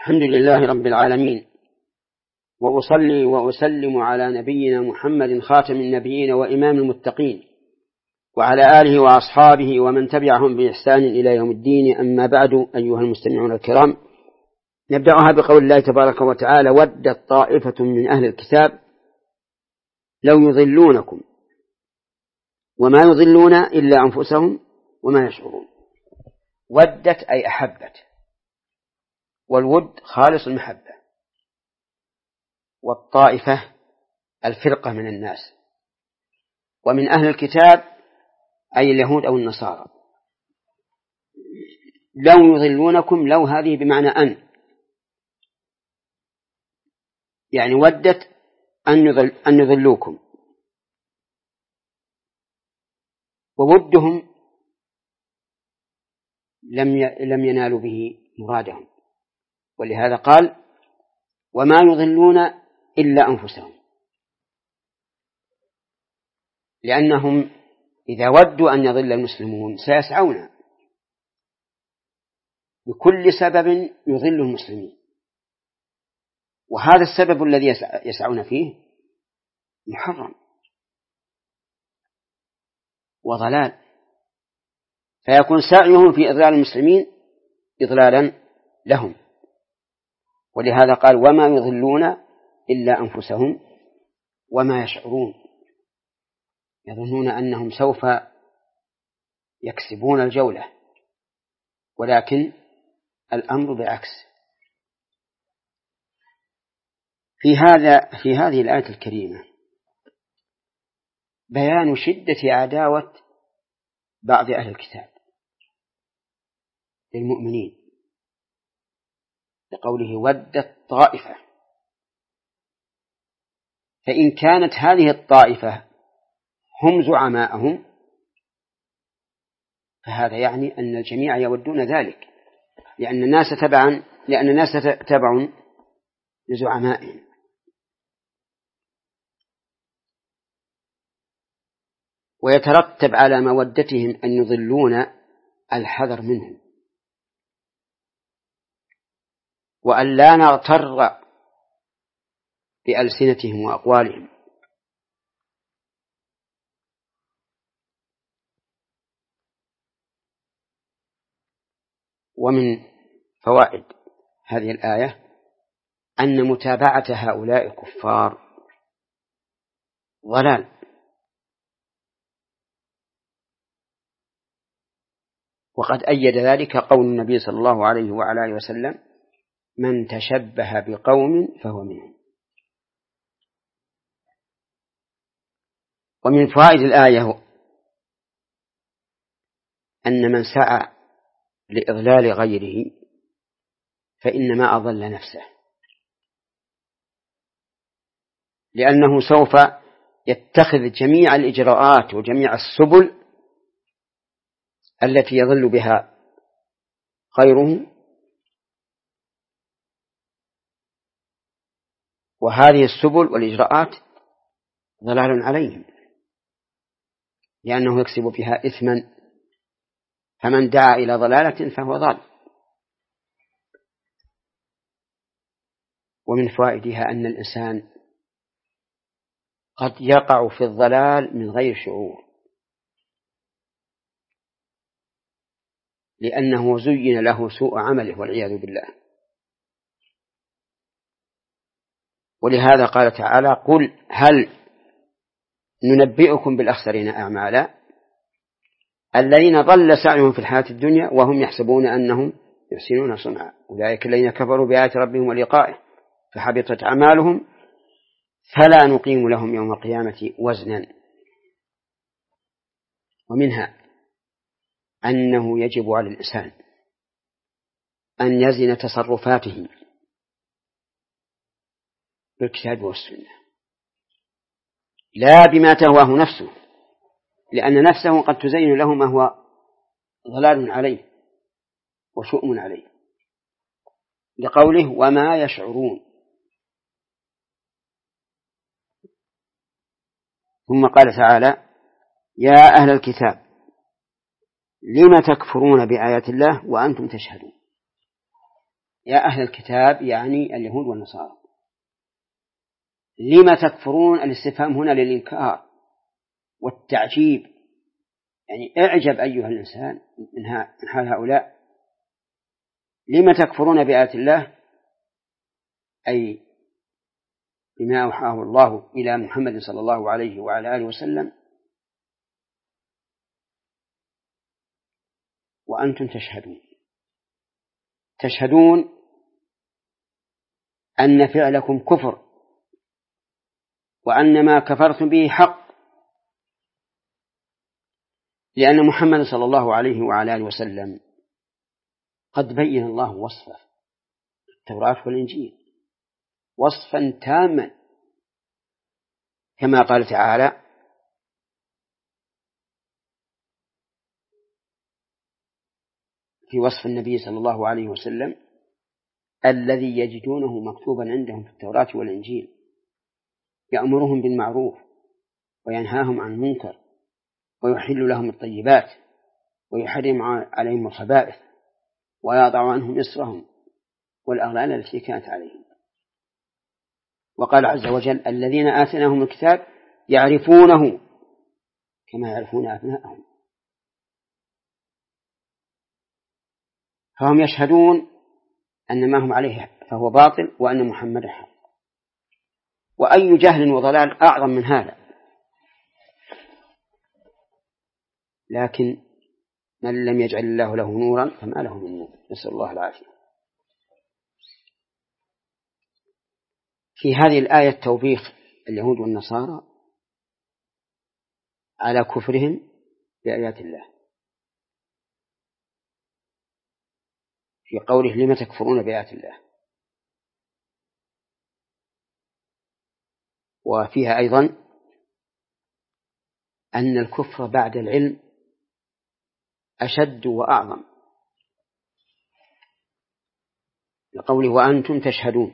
الحمد لله رب العالمين، وأصلي وأسلم على نبينا محمد خاتم النبيين وإمام المتقين، وعلى آله وأصحابه ومن تبعهم بإحسان إلى يوم الدين. أما بعد، أيها المستمعون الكرام، نبدأها بقول الله تبارك وتعالى: ودت طائفة من أهل الكتاب لو يضلونكم وما يضلون إلا أنفسهم وما يشعرون. ودت أي أحبت، والود خالص المحبة، والطائفة الفرقة من الناس، ومن أهل الكتاب أي اليهود أو النصارى. لو يضلونكم، لو هذه بمعنى يعني ودت أن يضلوكم، وودهم لم ينالوا به مرادهم، ولهذا قال: وما يضلون إلا أنفسهم، لأنهم إذا ودوا أن يضل المسلمون سيسعون بكل سبب يضل المسلمين، وهذا السبب الذي يسعون فيه محرم وضلال، فيكون سعيهم في إضلال المسلمين إضلالا لهم. ولهذا قال: وما يضلون إلا أنفسهم وما يشعرون. يظنون أنهم سوف يكسبون الجولة، ولكن الأمر بالعكس. في هذه الآية الكريمة بيان شدة عداوة بعض أهل الكتاب للمؤمنين، بقوله: ودت طائفة. فإن كانت هذه الطائفة هم زعماءهم فهذا يعني أن الجميع يودون ذلك، لأن الناس تبع لزعمائهم. ويترتب على مودتهم أن يضلون الحذر منهم، وأن لا نغتر بألسنتهم وأقوالهم. ومن فوائد هذه الآية أن متابعة هؤلاء الكفار ضلال، وقد أيد ذلك قول النبي صلى الله عليه وعلى آله وسلم: من تشبه بقوم فهو منهم. ومن فوائد الآية أن من سعى لإضلال غيره فإنما أضل نفسه، لأنه سوف يتخذ جميع الإجراءات وجميع السبل التي يضل بها غيره، وهذه السبل والإجراءات ضلال عليهم، لأنه يكسب فيها إثما، فمن دعا إلى ضلالة فهو ضال. ومن فوائدها أن الإنسان قد يقع في الضلال من غير شعور، لأنه زين له سوء عمله والعياذ بالله. ولهذا قال تعالى: قل هل ننبئكم بالأخسرين أعمالا الذين ضل سعيهم في الحياة الدنيا وهم يحسبون أنهم يحسنون صنعا أولئك الذين كفروا بآيات ربهم ولقائه فحبطت أعمالهم فلا نقيم لهم يوم القيامة وزنا. ومنها أنه يجب على الإنسان أن يزن تصرفاته بالكتاب والسنة، لا بما تهواه نفسه، لأن نفسه قد تزين له ما هو ضلال عليه وشؤم عليه، لقوله: وما يشعرون. ثم قال تعالى: يا أهل الكتاب لم تكفرون بآيات الله وأنتم تشهدون. يا أهل الكتاب يعني اليهود والنصارى. لم تكفرون؟ الاستفهام هنا للإنكار والتعجيب، يعني اعجب أيها الإنسان من حال هؤلاء. لم تكفرون بآيات الله؟ أي بما أوحاه الله إلى محمد صلى الله عليه وعلى آله وسلم وأنتم تشهدون أن فعلكم كفر، وأن ما كفرتم به حق، لأن محمد صلى الله عليه وعلى آله وسلم قد بين الله وصفه في التوراة والإنجيل وصفا تاما، كما قال تعالى: في وصف النبي صلى الله عليه وسلم: الذي يجدونه مكتوبا عندهم في التوراة والإنجيل يأمرهم بالمعروف وينهاهم عن المنكر ويحل لهم الطيبات ويحرم عليهم الخبائث ويضع عنهم إصرهم والأغلال التي كانت عليهم. وقال عز وجل: الذين آتيناهم الكتاب يعرفونه كما يعرفون أبناءهم. فهم يشهدون أن ما هم عليه فهو باطل وأن محمد حق. وأي جهل وضلال أعظم من هذا؟ لكن من لم يجعل الله له نورا فما له من نور، نسأل الله العافية. في هذه الآية توبيخ اليهود والنصارى على كفرهم بآيات الله، في قوله: لم تكفرون بآيات الله. وفيها أيضا أن الكفر بعد العلم أشد وأعظم، لقوله: وأنتم تشهدون.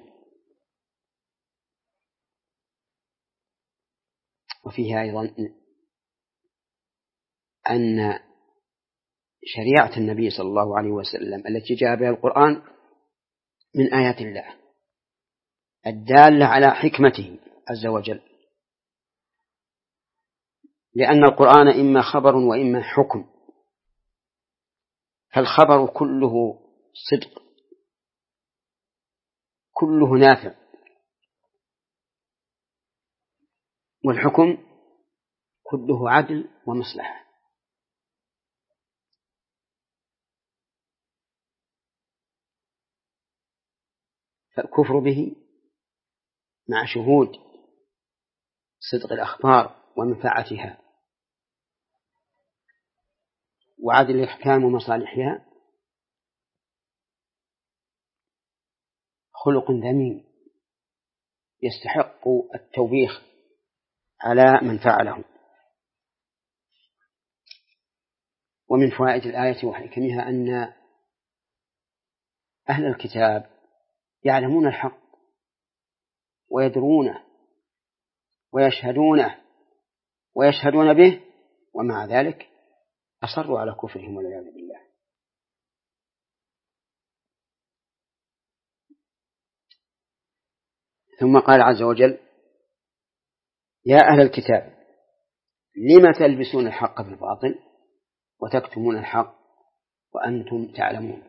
وفيها أيضا أن شريعة النبي صلى الله عليه وسلم التي جاء بها القرآن من آيات الله الدالة على حكمته عز وجل، لأن القرآن إما خبر وإما حكم، فالخبر كله صدق، كله نافع، والحكم كله عدل ومصلحة. فالكفر به مع شهود صدق الأخبار ومنفعتها وعدل الإحكام ومصالحها خلق ذميم يستحق التوبيخ على من فعله. ومن فوائد الآية وحكمها أن أهل الكتاب يعلمون الحق ويدرونه ويشهدون به، ومع ذلك أصروا على كفرهم والعياذ بالله. ثم قال عز وجل: يا أهل الكتاب لم تلبسون الحق بالباطل وتكتمون الحق وأنتم تعلمون.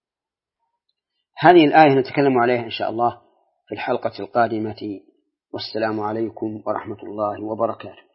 هذه الآية نتكلم عليها إن شاء الله في الحلقة القادمة، والسلام عليكم ورحمة الله وبركاته.